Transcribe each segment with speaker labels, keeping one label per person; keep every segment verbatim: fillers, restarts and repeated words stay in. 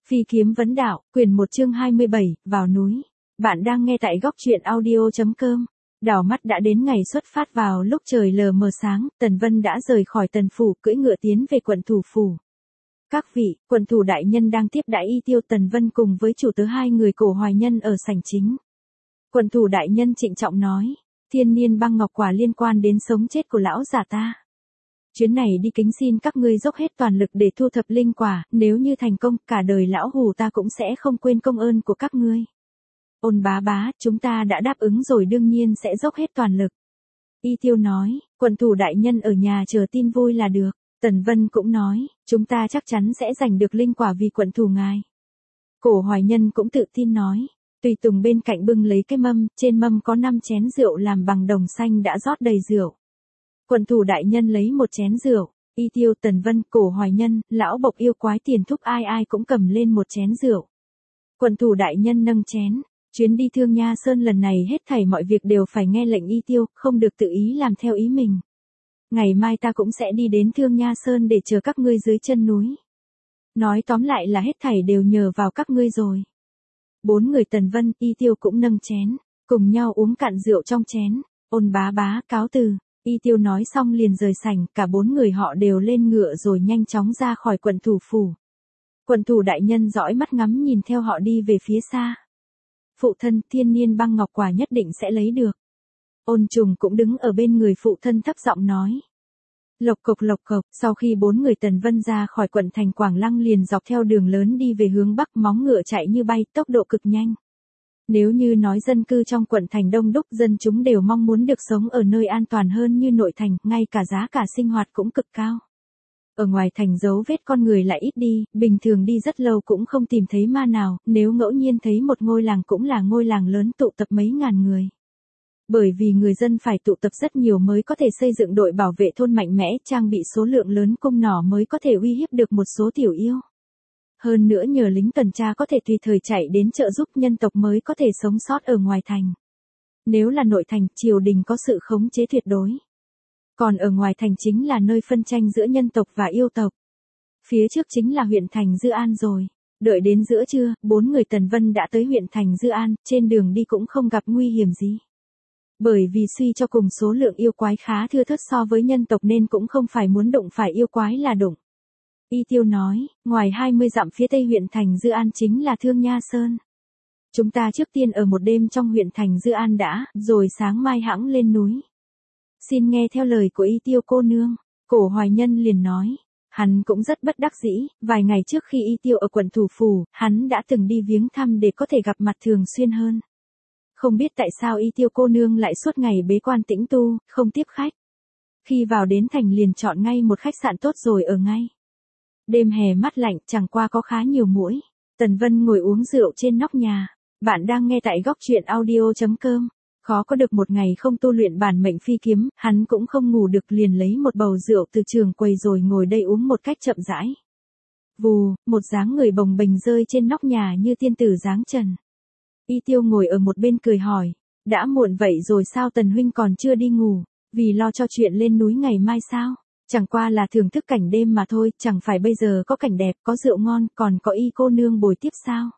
Speaker 1: Phi kiếm vấn đạo, quyển một chương hai mươi bảy, vào núi. Bạn đang nghe tại góc truyện audio chấm com. Đảo mắt đã đến ngày xuất phát. Vào lúc trời lờ mờ sáng, Tần Vân đã rời khỏi Tần phủ, cưỡi ngựa tiến về quận thủ phủ. Các vị, quận thủ đại nhân đang tiếp đãi Y Tiêu. Tần Vân cùng với chủ tớ hai người Cổ Hoài Nhân ở sảnh chính. Quận thủ đại nhân trịnh trọng nói, thiên niên băng ngọc quả liên quan đến sống chết của lão già ta. Chuyến này đi kính xin các ngươi dốc hết toàn lực để thu thập linh quả, nếu như thành công, cả đời lão hù ta cũng sẽ không quên công ơn của các ngươi. Ôn bá bá, chúng ta đã đáp ứng rồi, đương nhiên sẽ dốc hết toàn lực. Y Tiêu nói, quận thủ đại nhân ở nhà chờ tin vui là được. Tần Vân cũng nói, chúng ta chắc chắn sẽ giành được linh quả vì quận thủ ngài. Cổ Hoài Nhân cũng tự tin nói, tùy tùng bên cạnh bưng lấy cái mâm, trên mâm có năm chén rượu làm bằng đồng xanh đã rót đầy rượu. Quận thủ đại nhân lấy một chén rượu, Y Tiêu, Tần Vân, Cổ Hoài Nhân, lão bộc yêu quái Tiền Thúc ai ai cũng cầm lên một chén rượu. Quận thủ đại nhân nâng chén, chuyến đi Thương Nha Sơn lần này hết thảy mọi việc đều phải nghe lệnh Y Tiêu, không được tự ý làm theo ý mình. Ngày mai ta cũng sẽ đi đến Thương Nha Sơn để chờ các ngươi dưới chân núi. Nói tóm lại là hết thảy đều nhờ vào các ngươi rồi. Bốn người Tần Vân, Y Tiêu cũng nâng chén, cùng nhau uống cạn rượu trong chén. Ôn bá bá, cáo từ. Y Tiêu nói xong liền rời sảnh, cả bốn người họ đều lên ngựa rồi nhanh chóng ra khỏi quận thủ phủ. Quận thủ đại nhân dõi mắt ngắm nhìn theo họ đi về phía xa. Phụ thân, thiên niên băng ngọc quả nhất định sẽ lấy được. Ôn Trùng cũng đứng ở bên người phụ thân thấp giọng nói. Lộc cộc lộc cộc, sau khi bốn người Tần Vân ra khỏi quận thành Quảng Lăng liền dọc theo đường lớn đi về hướng bắc, móng ngựa chạy như bay, tốc độ cực nhanh. Nếu như nói dân cư trong quận thành đông đúc, dân chúng đều mong muốn được sống ở nơi an toàn hơn như nội thành, ngay cả giá cả sinh hoạt cũng cực cao. Ở ngoài thành dấu vết con người lại ít đi, bình thường đi rất lâu cũng không tìm thấy ma nào, nếu ngẫu nhiên thấy một ngôi làng cũng là ngôi làng lớn tụ tập mấy ngàn người. Bởi vì người dân phải tụ tập rất nhiều mới có thể xây dựng đội bảo vệ thôn mạnh mẽ, trang bị số lượng lớn cung nỏ mới có thể uy hiếp được một số tiểu yêu. Hơn nữa nhờ lính tuần tra có thể tùy thời chạy đến trợ giúp, nhân tộc mới có thể sống sót ở ngoài thành. Nếu là nội thành, triều đình có sự khống chế tuyệt đối. Còn ở ngoài thành chính là nơi phân tranh giữa nhân tộc và yêu tộc. Phía trước chính là huyện thành Dư An rồi. Đợi đến giữa trưa, bốn người Tần Vân đã tới huyện thành Dư An, trên đường đi cũng không gặp nguy hiểm gì. Bởi vì suy cho cùng số lượng yêu quái khá thưa thớt so với nhân tộc nên cũng không phải muốn đụng phải yêu quái là đụng. Y Tiêu nói, ngoài hai mươi dặm phía tây huyện thành Dư An chính là Thương Nha Sơn. Chúng ta trước tiên ở một đêm trong huyện thành Dư An đã, rồi sáng mai hãng lên núi. Xin nghe theo lời của Y Tiêu cô nương. Cổ Hoài Nhân liền nói, hắn cũng rất bất đắc dĩ, vài ngày trước khi Y Tiêu ở quận thủ phủ, hắn đã từng đi viếng thăm để có thể gặp mặt thường xuyên hơn. Không biết tại sao Y Tiêu cô nương lại suốt ngày bế quan tĩnh tu, không tiếp khách. Khi vào đến thành liền chọn ngay một khách sạn tốt rồi ở ngay. Đêm hè mát lạnh, chẳng qua có khá nhiều muỗi. Tần Vân ngồi uống rượu trên nóc nhà. Bạn đang nghe tại góc truyện audio chấm com. Khó có được một ngày không tu luyện bản mệnh phi kiếm, hắn cũng không ngủ được liền lấy một bầu rượu từ trường quầy rồi ngồi đây uống một cách chậm rãi. Vù, một dáng người bồng bềnh rơi trên nóc nhà như tiên tử dáng trần. Y Tiêu ngồi ở một bên cười hỏi, đã muộn vậy rồi sao Tần huynh còn chưa đi ngủ, vì lo cho chuyện lên núi ngày mai sao? Chẳng qua là thưởng thức cảnh đêm mà thôi, chẳng phải bây giờ có cảnh đẹp, có rượu ngon, còn có Y cô nương bồi tiếp sao?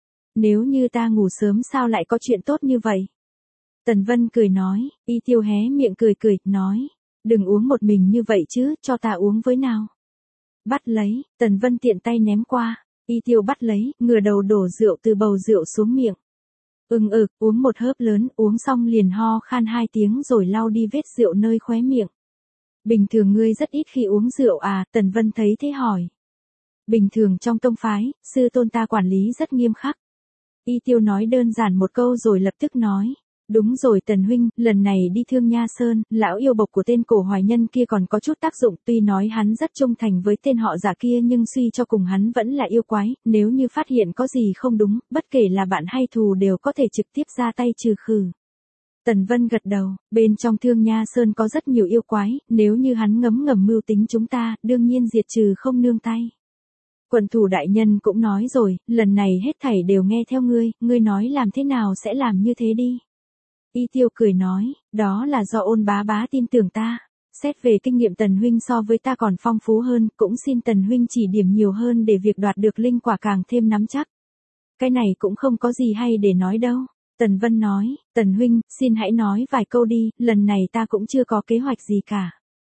Speaker 1: Nếu như ta ngủ sớm sao lại có chuyện tốt như vậy? Tần Vân cười nói, Y Tiêu hé miệng cười cười, nói, đừng uống một mình như vậy chứ, cho ta uống với nào. Bắt lấy, Tần Vân tiện tay ném qua, Y Tiêu bắt lấy, ngửa đầu đổ rượu từ bầu rượu xuống miệng. Ưng ực, uống một hớp lớn, uống xong liền ho khan hai tiếng rồi lau đi vết rượu nơi khóe miệng. Bình thường ngươi rất ít khi uống rượu à, Tần Vân thấy thế hỏi. Bình thường trong tông phái, sư tôn ta quản lý rất nghiêm khắc. Y Tiêu nói đơn giản một câu rồi lập tức nói. Đúng rồi Tần huynh, lần này đi Thương Nha Sơn, lão yêu bộc của tên Cổ Hoài Nhân kia còn có chút tác dụng, tuy nói hắn rất trung thành với tên họ giả kia nhưng suy cho cùng hắn vẫn là yêu quái, nếu như phát hiện có gì không đúng, bất kể là bạn hay thù đều có thể trực tiếp ra tay trừ khử. Tần Vân gật đầu, bên trong Thương Nha Sơn có rất nhiều yêu quái, nếu như hắn ngấm ngầm mưu tính chúng ta, đương nhiên diệt trừ không nương tay. Quận thủ đại nhân cũng nói rồi, lần này hết thảy đều nghe theo ngươi, ngươi nói làm thế nào sẽ làm như thế đi. Y Tiêu cười nói, đó là do Ôn bá bá tin tưởng ta. Xét về kinh nghiệm Tần huynh so với ta còn phong phú hơn, cũng xin Tần huynh chỉ điểm nhiều hơn để việc đoạt được linh quả càng thêm nắm chắc. Cái này cũng không có gì hay để nói đâu. Tần Vân nói, Tần huynh, xin hãy nói vài câu đi, lần này ta cũng chưa có kế hoạch gì cả.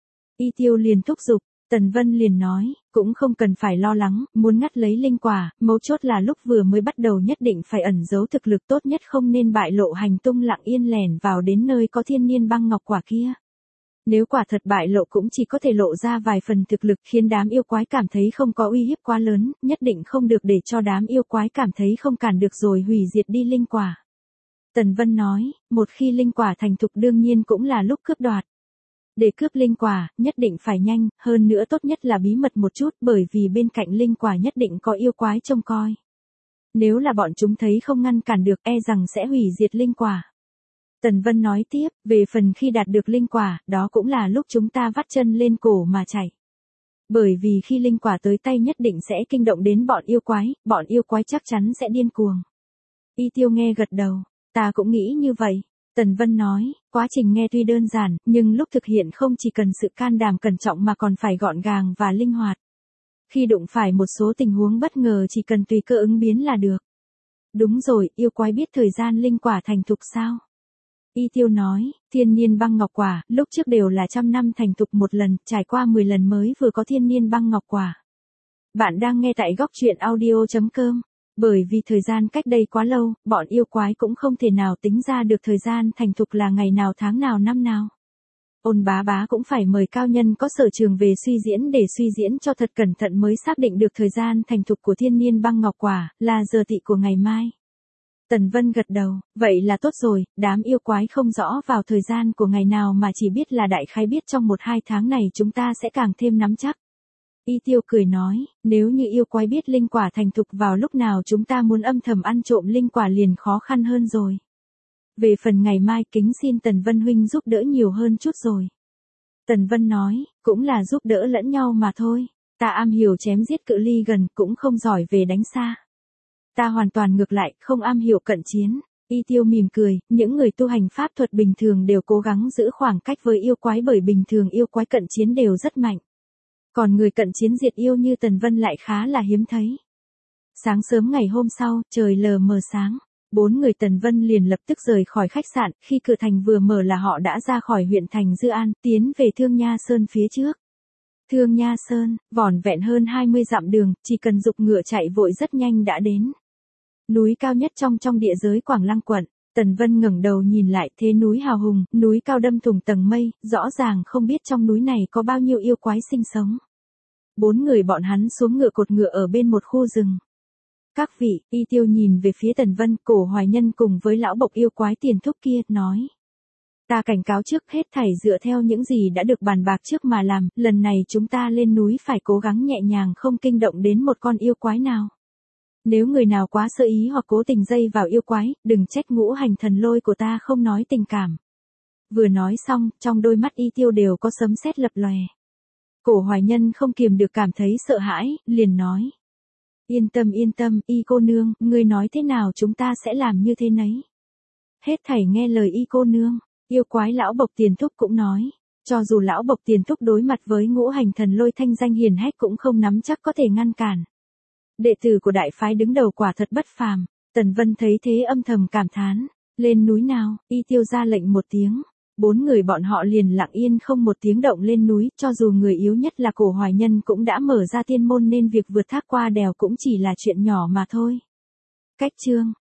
Speaker 1: Y Tiêu liền thúc giục, Tần Vân liền nói, cũng không cần phải lo lắng, muốn ngắt lấy linh quả, mấu chốt là lúc vừa mới bắt đầu nhất định phải ẩn giấu thực lực tốt nhất, không nên bại lộ hành tung lặng yên lẻn vào đến nơi có thiên niên băng ngọc quả kia. Nếu quả thật bại lộ cũng chỉ có thể lộ ra vài phần thực lực khiến đám yêu quái cảm thấy không có uy hiếp quá lớn, nhất định không được để cho đám yêu quái cảm thấy không cản được rồi hủy diệt đi linh quả. Tần Vân nói, một khi linh quả thành thục đương nhiên cũng là lúc cướp đoạt. Để cướp linh quả, nhất định phải nhanh, hơn nữa tốt nhất là bí mật một chút, bởi vì bên cạnh linh quả nhất định có yêu quái trông coi. Nếu là bọn chúng thấy không ngăn cản được, e rằng sẽ hủy diệt linh quả. Tần Vân nói tiếp, về phần khi đạt được linh quả, đó cũng là lúc chúng ta vắt chân lên cổ mà chạy. Bởi vì khi linh quả tới tay nhất định sẽ kinh động đến bọn yêu quái, bọn yêu quái chắc chắn sẽ điên cuồng. Y Tiêu nghe gật đầu, ta cũng nghĩ như vậy. Tần Vân nói, quá trình nghe tuy đơn giản, nhưng lúc thực hiện không chỉ cần sự can đảm cẩn trọng mà còn phải gọn gàng và linh hoạt. Khi đụng phải một số tình huống bất ngờ chỉ cần tùy cơ ứng biến là được. Đúng rồi, yêu quái biết thời gian linh quả thành thục sao? Y Tiêu nói, thiên niên băng ngọc quả, lúc trước đều là trăm năm thành thục một lần, trải qua mười lần mới vừa có thiên niên băng ngọc quả. Bạn đang nghe tại góc truyện audio chấm com. Bởi vì thời gian cách đây quá lâu, bọn yêu quái cũng không thể nào tính ra được thời gian thành thục là ngày nào tháng nào năm nào. Ôn bá bá cũng phải mời cao nhân có sở trường về suy diễn để suy diễn cho thật cẩn thận mới xác định được thời gian thành thục của thiên niên băng ngọc quả, là giờ tỵ của ngày mai. Tần Vân gật đầu, vậy là tốt rồi, đám yêu quái không rõ vào thời gian của ngày nào mà chỉ biết là đại khái biết trong một hai tháng này chúng ta sẽ càng thêm nắm chắc. Y Tiêu cười nói, nếu như yêu quái biết linh quả thành thục vào lúc nào chúng ta muốn âm thầm ăn trộm linh quả liền khó khăn hơn rồi. Về phần ngày mai kính xin Tần Vân huynh giúp đỡ nhiều hơn chút rồi. Tần Vân nói, cũng là giúp đỡ lẫn nhau mà thôi, ta am hiểu chém giết cự ly gần cũng không giỏi về đánh xa. Ta hoàn toàn ngược lại, không am hiểu cận chiến. Y Tiêu mỉm cười, những người tu hành pháp thuật bình thường đều cố gắng giữ khoảng cách với yêu quái bởi bình thường yêu quái cận chiến đều rất mạnh. Còn người cận chiến diệt yêu như Tần Vân lại khá là hiếm thấy. Sáng sớm ngày hôm sau, trời lờ mờ sáng, bốn người Tần Vân liền lập tức rời khỏi khách sạn, khi cửa thành vừa mở là họ đã ra khỏi huyện thành Dư An, tiến về Thương Nha Sơn phía trước. Thương Nha Sơn, vỏn vẹn hơn hai mươi dặm đường, chỉ cần giục ngựa chạy vội rất nhanh đã đến. Núi cao nhất trong trong địa giới Quảng Lăng quận, Tần Vân ngẩng đầu nhìn lại thế núi hào hùng, núi cao đâm thủng tầng mây, rõ ràng không biết trong núi này có bao nhiêu yêu quái sinh sống. Bốn người bọn hắn xuống ngựa cột ngựa ở bên một khu rừng. Các vị, Y Tiêu nhìn về phía Tần Vân, Cổ Hoài Nhân cùng với lão bộc yêu quái Tiền Thúc kia, nói. Ta cảnh cáo trước, hết thảy dựa theo những gì đã được bàn bạc trước mà làm, lần này chúng ta lên núi phải cố gắng nhẹ nhàng không kinh động đến một con yêu quái nào. Nếu người nào quá sơ ý hoặc cố tình dây vào yêu quái, đừng trách ngũ hành thần lôi của ta không nói tình cảm. Vừa nói xong, trong đôi mắt Y Tiêu đều có sấm sét lập lòe. Cổ Hoài Nhân không kiềm được cảm thấy sợ hãi, liền nói. Yên tâm yên tâm, Y cô nương, ngươi nói thế nào chúng ta sẽ làm như thế nấy. Hết thảy nghe lời Y cô nương, yêu quái lão bộc Tiền Thúc cũng nói. Cho dù lão bộc Tiền Thúc đối mặt với ngũ hành thần lôi thanh danh hiển hách cũng không nắm chắc có thể ngăn cản. Đệ tử của đại phái đứng đầu quả thật bất phàm. Tần Vân thấy thế âm thầm cảm thán. Lên núi nào, Y Tiêu ra lệnh một tiếng. Bốn người bọn họ liền lặng yên không một tiếng động lên núi, cho dù người yếu nhất là Cổ Hoài Nhân cũng đã mở ra tiên môn nên việc vượt thác qua đèo cũng chỉ là chuyện nhỏ mà thôi. Cách chương